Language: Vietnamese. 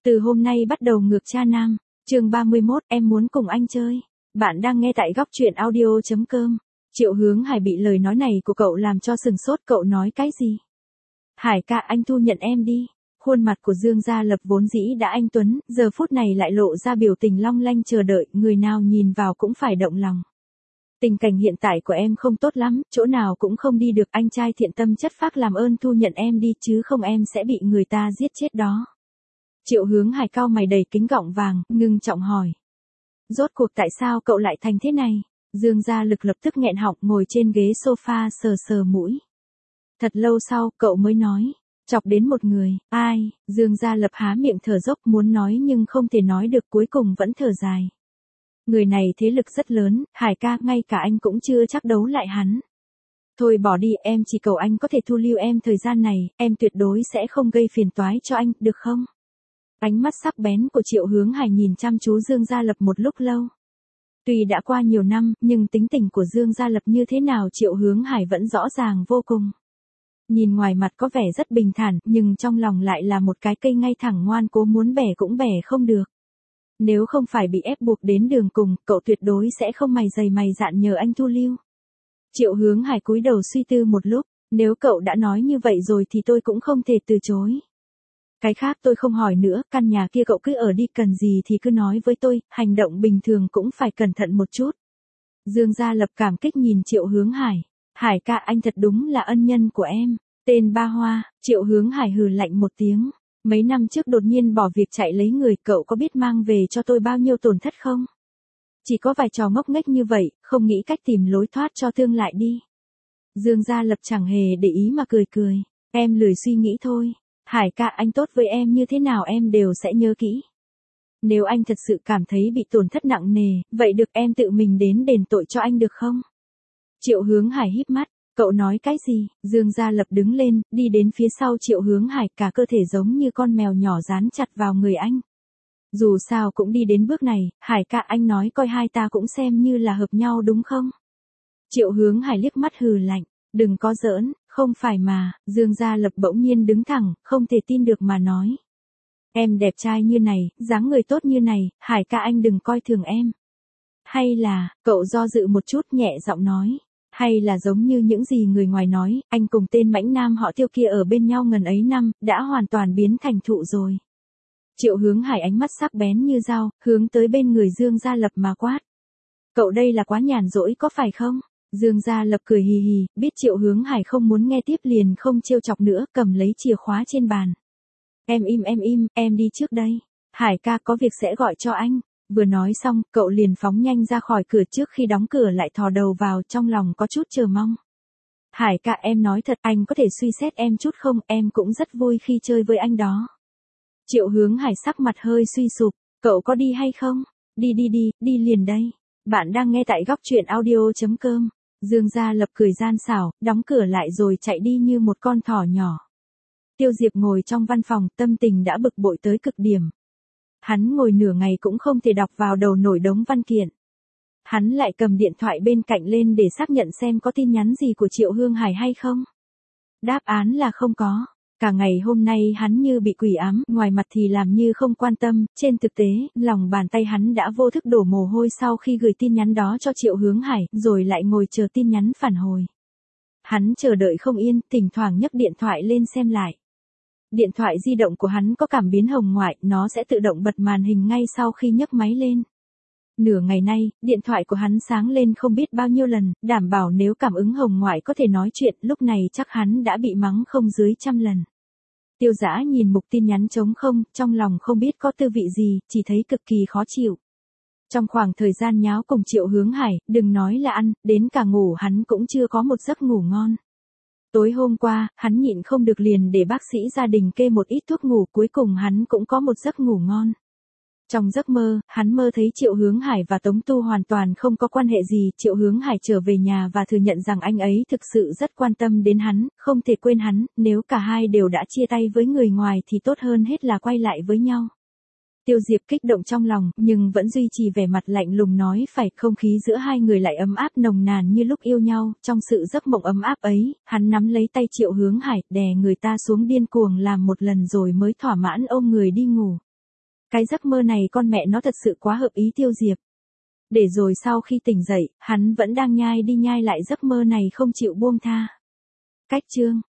Từ hôm nay bắt đầu ngược cha nam. Chương 31, em muốn cùng anh chơi. Bạn đang nghe tại góc truyện audio.com. Triệu Hướng Hải bị lời nói này của cậu làm cho sừng sốt. Cậu nói cái gì? Hải ca, anh thu nhận em đi. Khuôn mặt của Dương Gia Lập vốn dĩ đã anh tuấn, giờ phút này lại lộ ra biểu tình long lanh chờ đợi, người nào nhìn vào cũng phải động lòng. Tình cảnh hiện tại của em không tốt lắm, chỗ nào cũng không đi được, anh trai thiện tâm chất phác làm ơn thu nhận em đi chứ không em sẽ bị người ta giết chết đó. Triệu Hướng Hải cau mày đầy kính gọng vàng, ngưng trọng hỏi. Rốt cuộc tại sao cậu lại thành thế này? Dương Gia Lực lập tức nghẹn họng ngồi trên ghế sofa sờ sờ mũi. Thật lâu sau, cậu mới nói. Chọc đến một người, ai? Dương Gia Lập há miệng thở dốc muốn nói nhưng không thể nói được, cuối cùng vẫn thở dài. Người này thế lực rất lớn, Hải ca, ngay cả anh cũng chưa chắc đấu lại hắn. Thôi bỏ đi, em chỉ cầu anh có thể thu lưu em thời gian này, em tuyệt đối sẽ không gây phiền toái cho anh, được không? Ánh mắt sắc bén của Triệu Hướng Hải nhìn chăm chú Dương Gia Lập một lúc lâu. Tuy đã qua nhiều năm, nhưng tính tình của Dương Gia Lập như thế nào Triệu Hướng Hải vẫn rõ ràng vô cùng. Nhìn ngoài mặt có vẻ rất bình thản, nhưng trong lòng lại là một cái cây ngay thẳng ngoan cố muốn bẻ cũng bẻ không được. Nếu không phải bị ép buộc đến đường cùng, cậu tuyệt đối sẽ không mày dày mày dạn nhờ anh thu lưu. Triệu Hướng Hải cúi đầu suy tư một lúc, nếu cậu đã nói như vậy rồi thì tôi cũng không thể từ chối. Cái khác tôi không hỏi nữa, căn nhà kia cậu cứ ở đi, cần gì thì cứ nói với tôi, hành động bình thường cũng phải cẩn thận một chút. Dương Gia Lập cảm kích nhìn Triệu Hướng Hải. Hải ca, anh thật đúng là ân nhân của em. Tên ba hoa. Triệu Hướng Hải hừ lạnh một tiếng. Mấy năm trước đột nhiên bỏ việc chạy lấy người, cậu có biết mang về cho tôi bao nhiêu tổn thất không? Chỉ có vài trò ngốc nghếch như vậy, không nghĩ cách tìm lối thoát cho tương lại đi. Dương Gia Lập chẳng hề để ý mà cười cười. Em lười suy nghĩ thôi. Hải ca, anh tốt với em như thế nào em đều sẽ nhớ kỹ. Nếu anh thật sự cảm thấy bị tổn thất nặng nề, vậy được em tự mình đến đền tội cho anh được không? Triệu Hướng Hải híp mắt, cậu nói cái gì? Dương Gia Lập đứng lên, đi đến phía sau Triệu Hướng Hải, cả cơ thể giống như con mèo nhỏ dán chặt vào người anh. Dù sao cũng đi đến bước này, Hải ca, anh nói coi hai ta cũng xem như là hợp nhau đúng không? Triệu Hướng Hải liếc mắt hừ lạnh, đừng có giỡn, không phải mà. Dương Gia Lập bỗng nhiên đứng thẳng, không thể tin được mà nói. Em đẹp trai như này, dáng người tốt như này, Hải ca anh đừng coi thường em. Hay là, cậu do dự một chút nhẹ giọng nói. Hay là giống như những gì người ngoài nói, anh cùng tên mãnh nam họ Tiêu kia ở bên nhau ngần ấy năm, đã hoàn toàn biến thành thụ rồi. Triệu Hướng Hải ánh mắt sắc bén như dao, hướng tới bên người Dương Gia Lập mà quát. Cậu đây là quá nhàn rỗi có phải không? Dương Gia Lập cười hì hì, biết Triệu Hướng Hải không muốn nghe tiếp liền không trêu chọc nữa, cầm lấy chìa khóa trên bàn. Em im, em đi trước đây. Hải ca có việc sẽ gọi cho anh. Vừa nói xong, cậu liền phóng nhanh ra khỏi cửa, trước khi đóng cửa lại thò đầu vào, trong lòng có chút chờ mong. Hải ca, em nói thật, anh có thể suy xét em chút không, em cũng rất vui khi chơi với anh đó. Triệu Hướng Hải sắc mặt hơi suy sụp, cậu có đi hay không? Đi liền đây. Bạn đang nghe tại góc truyện audio.com. Dương Gia Lập cười gian xảo, đóng cửa lại rồi chạy đi như một con thỏ nhỏ. Tiêu Diệp ngồi trong văn phòng, tâm tình đã bực bội tới cực điểm. Hắn ngồi nửa ngày cũng không thể đọc vào đầu nổi đống văn kiện. Hắn lại cầm điện thoại bên cạnh lên để xác nhận xem có tin nhắn gì của Triệu Hướng Hải hay không. Đáp án là không có. Cả ngày hôm nay hắn như bị quỷ ám, ngoài mặt thì làm như không quan tâm, trên thực tế, lòng bàn tay hắn đã vô thức đổ mồ hôi sau khi gửi tin nhắn đó cho Triệu Hướng Hải, rồi lại ngồi chờ tin nhắn phản hồi. Hắn chờ đợi không yên, thỉnh thoảng nhấc điện thoại lên xem lại. Điện thoại di động của hắn có cảm biến hồng ngoại, nó sẽ tự động bật màn hình ngay sau khi nhấc máy lên. Nửa ngày nay, điện thoại của hắn sáng lên không biết bao nhiêu lần, đảm bảo nếu cảm ứng hồng ngoại có thể nói chuyện, lúc này chắc hắn đã bị mắng không dưới 100 lần. Tiêu Dã nhìn mục tin nhắn trống không, trong lòng không biết có tư vị gì, chỉ thấy cực kỳ khó chịu. Trong khoảng thời gian nháo cùng Triệu Hướng Hải, đừng nói là ăn, đến cả ngủ hắn cũng chưa có một giấc ngủ ngon. Tối hôm qua, hắn nhịn không được liền để bác sĩ gia đình kê một ít thuốc ngủ, cuối cùng hắn cũng có một giấc ngủ ngon. Trong giấc mơ, hắn mơ thấy Triệu Hướng Hải và Tống Tu hoàn toàn không có quan hệ gì, Triệu Hướng Hải trở về nhà và thừa nhận rằng anh ấy thực sự rất quan tâm đến hắn, không thể quên hắn, nếu cả hai đều đã chia tay với người ngoài thì tốt hơn hết là quay lại với nhau. Tiêu Diệp kích động trong lòng, nhưng vẫn duy trì vẻ mặt lạnh lùng nói phải, không khí giữa hai người lại ấm áp nồng nàn như lúc yêu nhau, trong sự giấc mộng ấm áp ấy, hắn nắm lấy tay Triệu Hướng Hải, đè người ta xuống điên cuồng làm một lần rồi mới thỏa mãn ôm người đi ngủ. Cái giấc mơ này con mẹ nó thật sự quá hợp ý Tiêu Diệp. Để rồi sau khi tỉnh dậy, hắn vẫn đang nhai đi nhai lại giấc mơ này không chịu buông tha. Cách chương